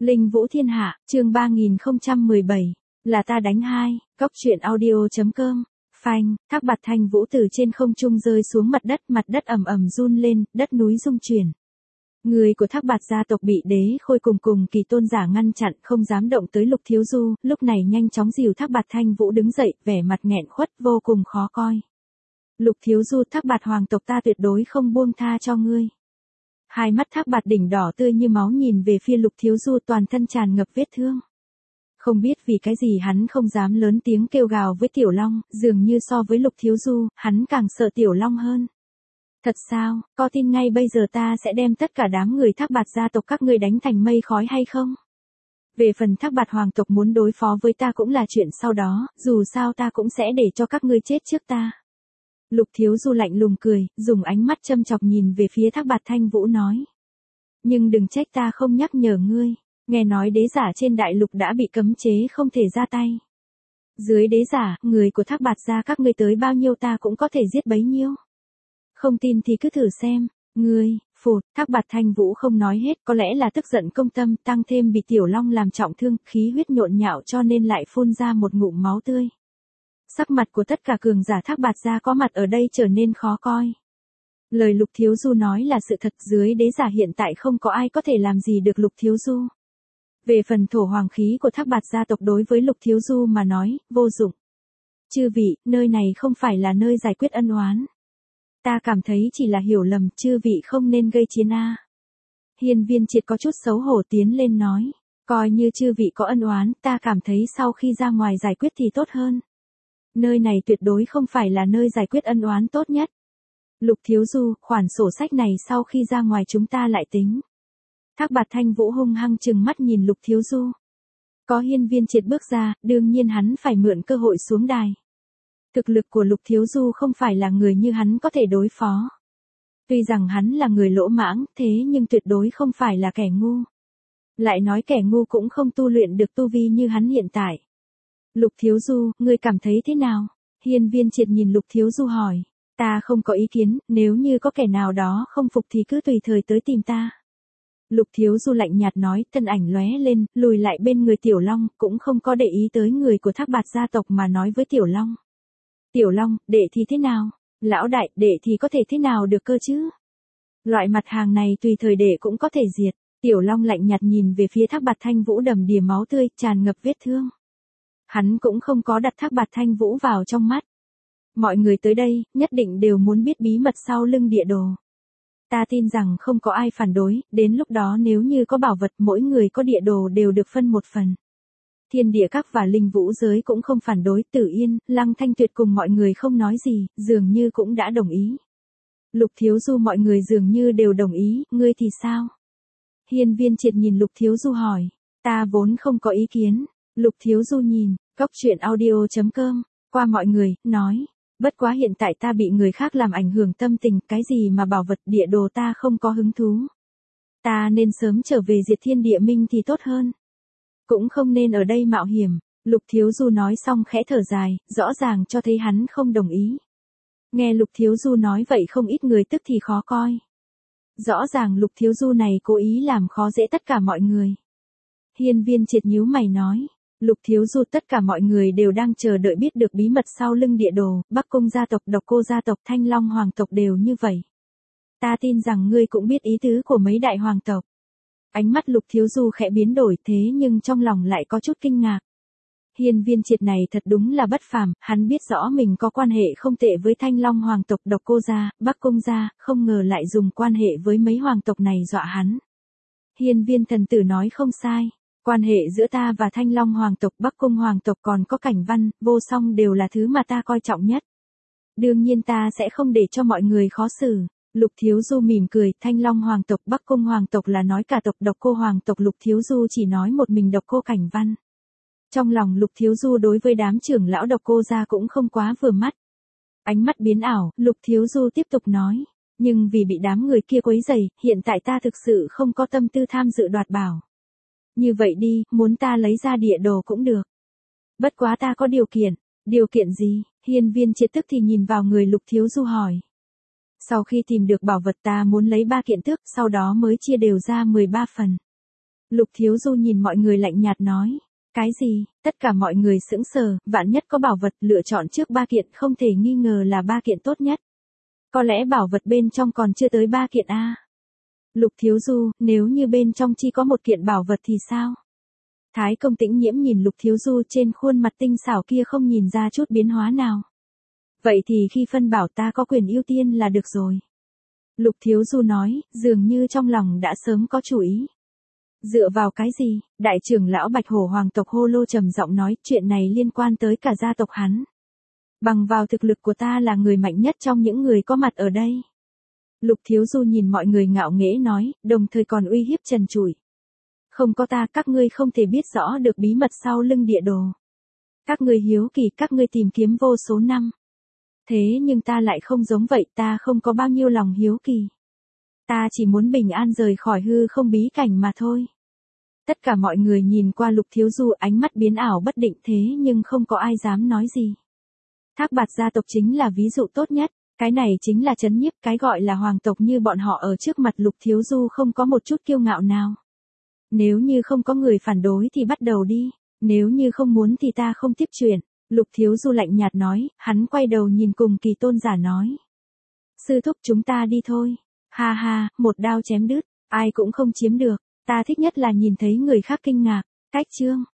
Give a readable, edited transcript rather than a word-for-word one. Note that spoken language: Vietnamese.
Linh Vũ Thiên Hạ, chương 3017, là ta đánh hai, cóc truyện audio.com. Phanh, Thác Bạt Thanh Vũ từ trên không trung rơi xuống mặt đất ầm ầm run lên, đất núi rung chuyển. Người của Thác Bạt gia tộc bị Đế Khôi cùng kỳ tôn giả ngăn chặn, không dám động tới Lục Thiếu Du, lúc này nhanh chóng dìu Thác Bạt Thanh Vũ đứng dậy, vẻ mặt nghẹn khuất vô cùng khó coi. Lục Thiếu Du, Thác Bạt hoàng tộc ta tuyệt đối không buông tha cho ngươi. Hai mắt Thác Bạt đỉnh đỏ tươi như máu nhìn về phía Lục Thiếu Du, toàn thân tràn ngập vết thương. Không biết vì cái gì hắn không dám lớn tiếng kêu gào với Tiểu Long, dường như so với Lục Thiếu Du, hắn càng sợ Tiểu Long hơn. Thật sao, có tin ngay bây giờ ta sẽ đem tất cả đám người Thác Bạt gia tộc các ngươi đánh thành mây khói hay không? Về phần Thác Bạt hoàng tộc muốn đối phó với ta cũng là chuyện sau đó, dù sao ta cũng sẽ để cho các ngươi chết trước ta. Lục Thiếu Du lạnh lùng cười, dùng ánh mắt châm chọc nhìn về phía Thác Bạt Thanh Vũ nói. Nhưng đừng trách ta không nhắc nhở ngươi, nghe nói đế giả trên đại lục đã bị cấm chế không thể ra tay. Dưới đế giả, người của Thác Bạt gia các ngươi tới bao nhiêu ta cũng có thể giết bấy nhiêu. Không tin thì cứ thử xem, ngươi, phụt, Thác Bạt Thanh Vũ không nói hết, có lẽ là tức giận công tâm, tăng thêm bị Tiểu Long làm trọng thương, khí huyết nhộn nhạo cho nên lại phun ra một ngụm máu tươi. Sắc mặt của tất cả cường giả Thác Bạt gia có mặt ở đây trở nên khó coi. Lời Lục Thiếu Du nói là sự thật, dưới đế giả hiện tại không có ai có thể làm gì được Lục Thiếu Du. Về phần thổ hoàng khí của Thác Bạt gia tộc đối với Lục Thiếu Du mà nói, vô dụng. Chư vị, nơi này không phải là nơi giải quyết ân oán. Ta cảm thấy chỉ là hiểu lầm, chư vị không nên gây chiến a. Hiên Viên Triệt có chút xấu hổ tiến lên nói, coi như chư vị có ân oán, ta cảm thấy sau khi ra ngoài giải quyết thì tốt hơn. Nơi này tuyệt đối không phải là nơi giải quyết ân oán tốt nhất. Lục Thiếu Du, khoản sổ sách này sau khi ra ngoài chúng ta lại tính. Thác Bạt Thanh Vũ hung hăng trừng mắt nhìn Lục Thiếu Du. Có Hiên Viên Triệt bước ra, đương nhiên hắn phải mượn cơ hội xuống đài. Thực lực của Lục Thiếu Du không phải là người như hắn có thể đối phó. Tuy rằng hắn là người lỗ mãng, thế nhưng tuyệt đối không phải là kẻ ngu. Lại nói kẻ ngu cũng không tu luyện được tu vi như hắn hiện tại. Lục Thiếu Du, ngươi cảm thấy thế nào? Hiên Viên Triệt nhìn Lục Thiếu Du hỏi. Ta không có ý kiến, nếu như có kẻ nào đó không phục thì cứ tùy thời tới tìm ta. Lục Thiếu Du lạnh nhạt nói, thân ảnh lóe lên, lùi lại bên người Tiểu Long, cũng không có để ý tới người của Thác Bạt gia tộc mà nói với Tiểu Long. Tiểu Long, đệ thì thế nào? Lão đại, đệ thì có thể thế nào được cơ chứ? Loại mặt hàng này tùy thời đệ cũng có thể diệt. Tiểu Long lạnh nhạt nhìn về phía Thác Bạt Thanh Vũ đầm đìa máu tươi, tràn ngập vết thương. Hắn cũng không có đặt Thác Bạt Thanh Vũ vào trong mắt. Mọi người tới đây, nhất định đều muốn biết bí mật sau lưng địa đồ. Ta tin rằng không có ai phản đối, đến lúc đó nếu như có bảo vật mỗi người có địa đồ đều được phân một phần. Thiên địa các và linh vũ giới cũng không phản đối, Tử Yên, Lăng Thanh Tuyệt cùng mọi người không nói gì, dường như cũng đã đồng ý. Lục Thiếu Du mọi người dường như đều đồng ý, ngươi thì sao? Hiên Viên Triệt nhìn Lục Thiếu Du hỏi, ta vốn không có ý kiến. Lục Thiếu Du nhìn, cóc truyện audio.com, qua mọi người, nói, bất quá hiện tại ta bị người khác làm ảnh hưởng tâm tình, cái gì mà bảo vật địa đồ ta không có hứng thú. Ta nên sớm trở về diệt thiên địa minh thì tốt hơn. Cũng không nên ở đây mạo hiểm. Lục Thiếu Du nói xong khẽ thở dài, rõ ràng cho thấy hắn không đồng ý. Nghe Lục Thiếu Du nói vậy không ít người tức thì khó coi. Rõ ràng Lục Thiếu Du này cố ý làm khó dễ tất cả mọi người. Hiên Viên Triệt nhíu mày nói, Lục Thiếu Du tất cả mọi người đều đang chờ đợi biết được bí mật sau lưng địa đồ, Bắc Cung gia tộc, Độc Cô gia tộc, Thanh Long hoàng tộc đều như vậy. Ta tin rằng ngươi cũng biết ý tứ của mấy đại hoàng tộc. Ánh mắt Lục Thiếu Du khẽ biến đổi thế nhưng trong lòng lại có chút kinh ngạc. Hiên Viên Triệt này thật đúng là bất phàm, hắn biết rõ mình có quan hệ không tệ với Thanh Long hoàng tộc, Độc Cô gia, Bắc Cung gia, không ngờ lại dùng quan hệ với mấy hoàng tộc này dọa hắn. Hiên Viên thần tử nói không sai, quan hệ giữa ta và Thanh Long hoàng tộc, Bắc Cung hoàng tộc còn có Cảnh Văn, Vô Song đều là thứ mà ta coi trọng nhất. Đương nhiên ta sẽ không để cho mọi người khó xử. Lục Thiếu Du mỉm cười, Thanh Long hoàng tộc, Bắc Cung hoàng tộc là nói cả tộc, Độc Cô hoàng tộc, Lục Thiếu Du chỉ nói một mình Độc Cô Cảnh Văn. Trong lòng Lục Thiếu Du đối với đám trưởng lão Độc Cô gia cũng không quá vừa mắt. Ánh mắt biến ảo, Lục Thiếu Du tiếp tục nói, nhưng vì bị đám người kia quấy rầy, hiện tại ta thực sự không có tâm tư tham dự đoạt bảo. Như vậy đi, muốn ta lấy ra địa đồ cũng được. Bất quá ta có điều kiện. Điều kiện gì? Hiên Viên Triệt tức thì nhìn vào người Lục Thiếu Du hỏi. Sau khi tìm được bảo vật ta muốn lấy 3 kiện tước, sau đó mới chia đều ra 13 phần. Lục Thiếu Du nhìn mọi người lạnh nhạt nói. Cái gì? Tất cả mọi người sững sờ, vạn nhất có bảo vật, lựa chọn trước 3 kiện không thể nghi ngờ là 3 kiện tốt nhất. Có lẽ bảo vật bên trong còn chưa tới 3 kiện a. Lục Thiếu Du, nếu như bên trong chỉ có một kiện bảo vật thì sao? Thái Công Tĩnh Nhiễm nhìn Lục Thiếu Du trên khuôn mặt tinh xảo kia không nhìn ra chút biến hóa nào. Vậy thì khi phân bảo ta có quyền ưu tiên là được rồi. Lục Thiếu Du nói, dường như trong lòng đã sớm có chủ ý. Dựa vào cái gì? Đại trưởng lão Bạch Hổ Hoàng tộc Hô Lô trầm giọng nói, chuyện này liên quan tới cả gia tộc hắn. Bằng vào thực lực của ta là người mạnh nhất trong những người có mặt ở đây. Lục Thiếu Du nhìn mọi người ngạo nghễ nói, đồng thời còn uy hiếp trần trụi. Không có ta các ngươi không thể biết rõ được bí mật sau lưng địa đồ. Các ngươi hiếu kỳ, các ngươi tìm kiếm vô số năm. Thế nhưng ta lại không giống vậy, ta không có bao nhiêu lòng hiếu kỳ. Ta chỉ muốn bình an rời khỏi hư không bí cảnh mà thôi. Tất cả mọi người nhìn qua Lục Thiếu Du, ánh mắt biến ảo bất định, thế nhưng không có ai dám nói gì. Thác Bạt gia tộc chính là ví dụ tốt nhất, cái này chính là trấn nhiếp, cái gọi là hoàng tộc như bọn họ ở trước mặt Lục Thiếu Du không có một chút kiêu ngạo nào. Nếu như không có người phản đối thì bắt đầu đi, nếu như không muốn thì ta không tiếp chuyện. Lục Thiếu Du lạnh nhạt nói, hắn quay đầu nhìn cùng Kỳ tôn giả nói. Sư thúc chúng ta đi thôi. Ha ha, một đao chém đứt, ai cũng không chiếm được, ta thích nhất là nhìn thấy người khác kinh ngạc. Cách chương